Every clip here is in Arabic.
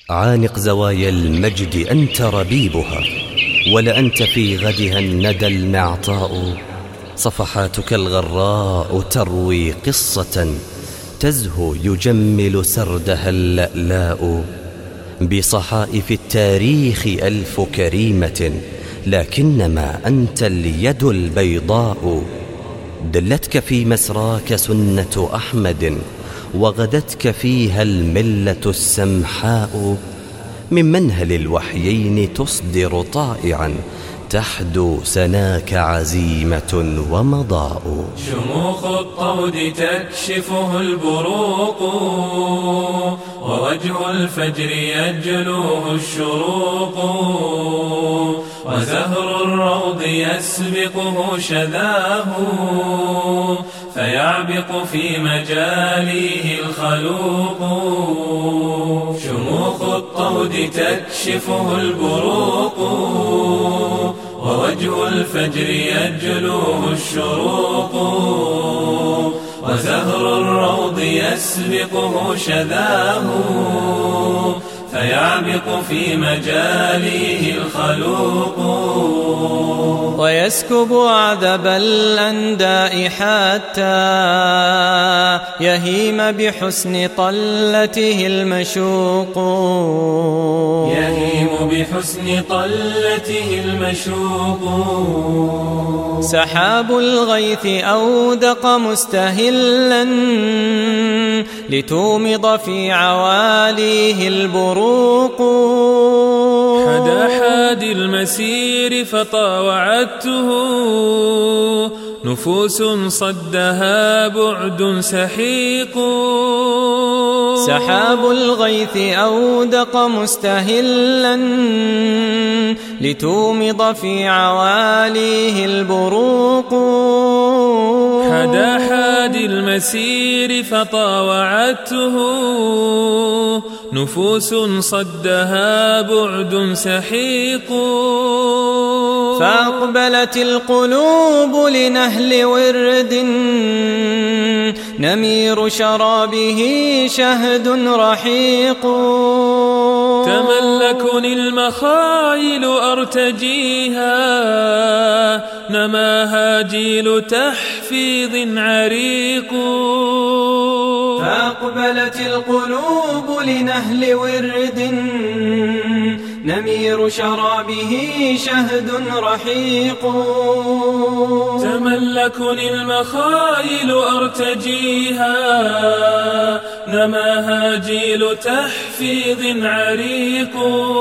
عانق زوايا المجد أنت ربيبها، ولأنت في غدها الندى المعطاء. صفحاتك الغراء تروي قصة تزهو يجمل سردها اللألاء. بصحائف التاريخ ألف كريمة، لكنما أنت اليد البيضاء. دلتك في مسراك سنة أحمد، وغدتك فيها الملة السمحاء. من منهل الوحيين تصدر طائعا، تحدو سناك عزيمة ومضاء. شموخ الطود تكشفه البروق، ووجه الفجر يجلوه الشروق. وزهر الروض يسبقه شذاه، فيعبق في مجاليه الخلوق. شموخ الطود تكشفه البروق، ووجه الفجر يجلوه الشروق. وزهر الروض يسبقه شذاه، فيعبق في مجاليه الخلوق. ويسكب عذب الأنداء حتى يهيم بحسن طلته المشوق. يهيم بحسن طلته المشوق. سحاب الغيث أودق مستهلا، لتومض في عواليه البروق. حدا حادي المسير فطاوعته، نفوس صدها بعد سحيق. سحاب الغيث أودق مستهلا، لتومض في عواليه البروق. حدا حادي المسير فطاوعته، نفوس صدها بعد سحيق. فأقبلت القلوب لنهل ورد، نمير شرابه شهد رحيق. تملكني المخايل أرتجيها، نماها جيل تحفيظ عريق. فأقبلت القلوب لنهل ورد، نمير شرابه شهد رحيق. تملكني المخايل أرتجيها، نماها جيل تحفيظ عريق.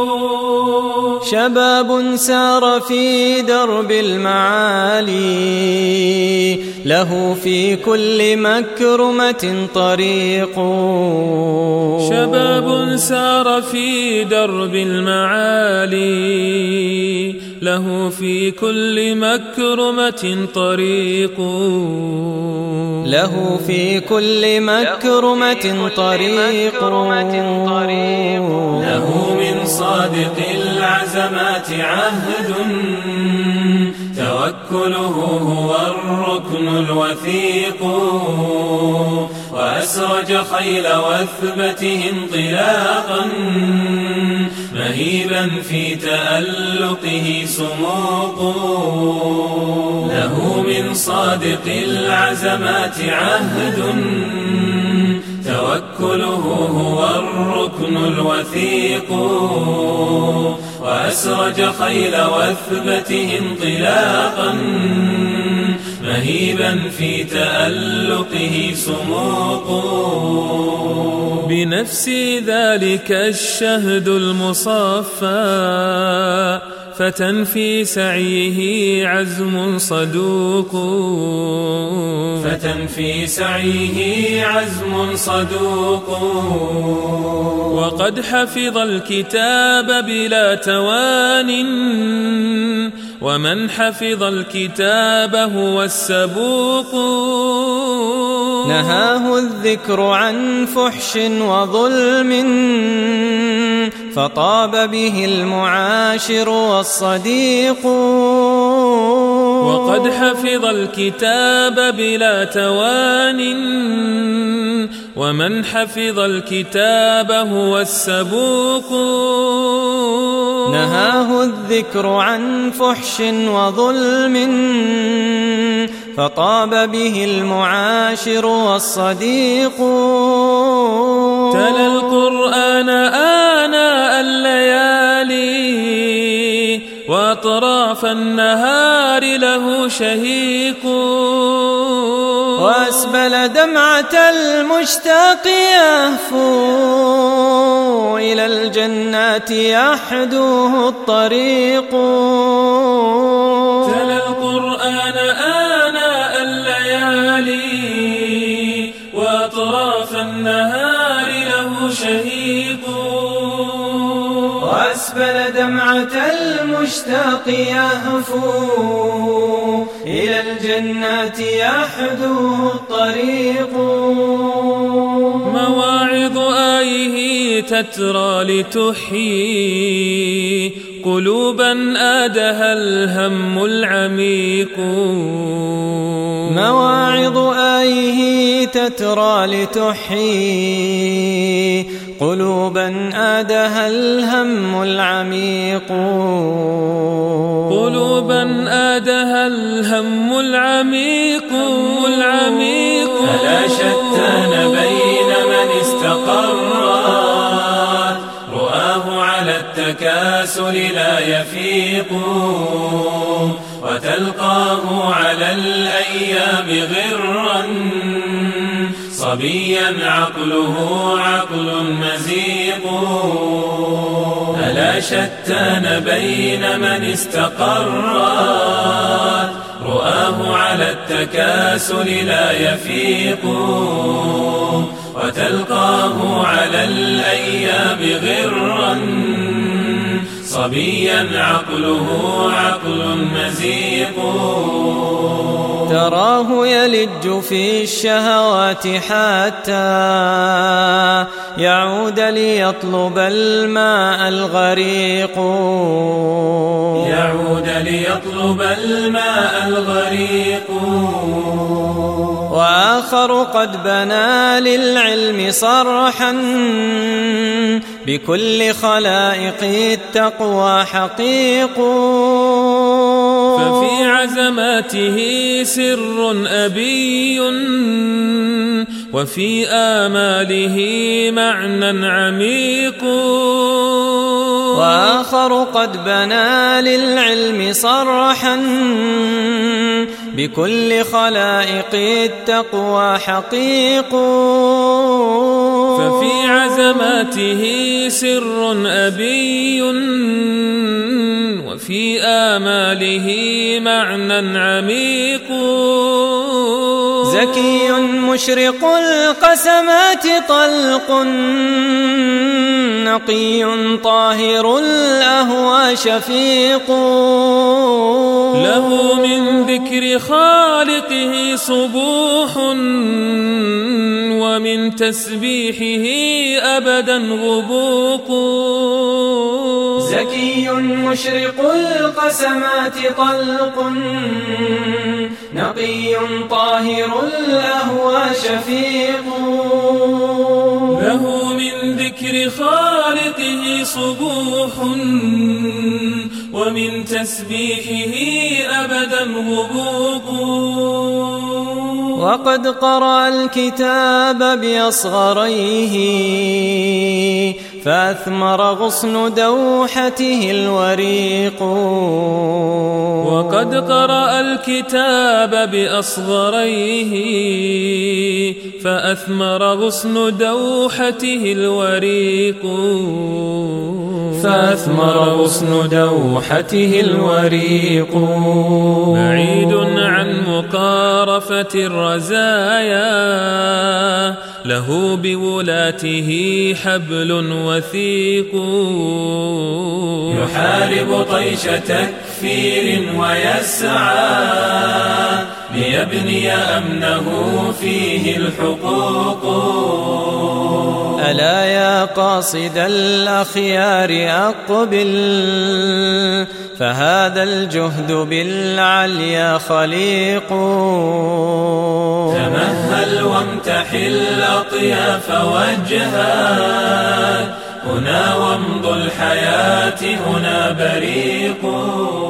شباب سار في درب المعالي، له في كل مكرمة طريق. شباب سار في درب المعالي، له في كل مكرمة طريق. له في كل مكرمة طريق. له من صادق العزمات عهد، توكله هو الركن الوثيق. وأسرج خيل وثبته انطلاقا، مهيبا في تألقه سموق. له من صادق العزمات عهد، توكله هو الركن الوثيق. وأسرج خيل وثبته انطلاقا، مهيبا في تألقه سموق. بنفسي ذلك الشهد المصفى، فتى في سعيه عزم صدوق. فتى في سعيه عزم صدوق. وقد حفظ الكتاب بلا توان، ومن حفظ الكتاب هو السبوق. نهاه الذكر عن فحش وظلم، فطاب به المعاشر والصديق. وقد حفظ الكتاب بلا توان ومن حفظ الكتاب هو السبوق نهاه الذكر عن فحش وظلم فطاب به المعاشر والصديق تلا القرآن آناء الليالي وأطراف النهار له شهيق وأسبل دمعة المشتاق يهفو إلى الجنات يحدوه الطريق تلا القرآن آناء الليالي وأطراف النهار له شهيق وأسبل دمعة المشتاق يهفو إلى الجنات يحدوه الطريق مواعظ آيه تترى لتحيي قلوبا آدها الهم العميق مواعظ آيه تترى لتحيي قلوبا آدها الهم العميق قلوبا آدها الهم العميق فلا شتان بين من استقرت رؤاه على التكاسل لا يفيق وتلقاه على الأيام غرا صبيا عقله عقل مزيق ألا شتان بين من استقرت رؤاه على التكاسل لا يفيق وتلقاه على الأيام غرا صبيا عقله عقل مزيق تراه يلج في الشهوات حتى يعود ليطلب الماء الغريق يعود ليطلب الماء الغريق وآخر قد بنى للعلم صرحا بكل خلائق التقوى حقيق ففي عزماته سر أبي وفي آماله معنى عميق وآخر قد بنى للعلم صرحا بكل خلائق التقوى حقيق ففي عزماته سر أبي وفي آماله معنى عميق زكي مشرق القسمات طلق نقي طاهر الأهوى شفيق له من ذكر خالقه صبوح ومن تسبيحه أبدا غبوق زكي مشرق القسمات طلق نقي طاهر الأهوى شفيق له من ذكر خالقه صبوح ومن تسبيحه أبدا غبوق وقد قرأ الكتاب بأصغريه فأثمر غصن دوحته الوريق وقد قرأ الكتاب بأصغريه فأثمر غصن دوحته الوريق فأثمر غصن دوحته الوريق بعيد عن مقارفة الرزايا له بولاته حبل وثيق يحارب طيش تكفير ويسعى ليبني أمنه فيه الحقوق. ألا يا قاصد الأخيار أقبل، فهذا الجهد بالعليا خليق. تمهل وامتحي الأطياف وجهك، هنا وامض الحياة هنا بريق.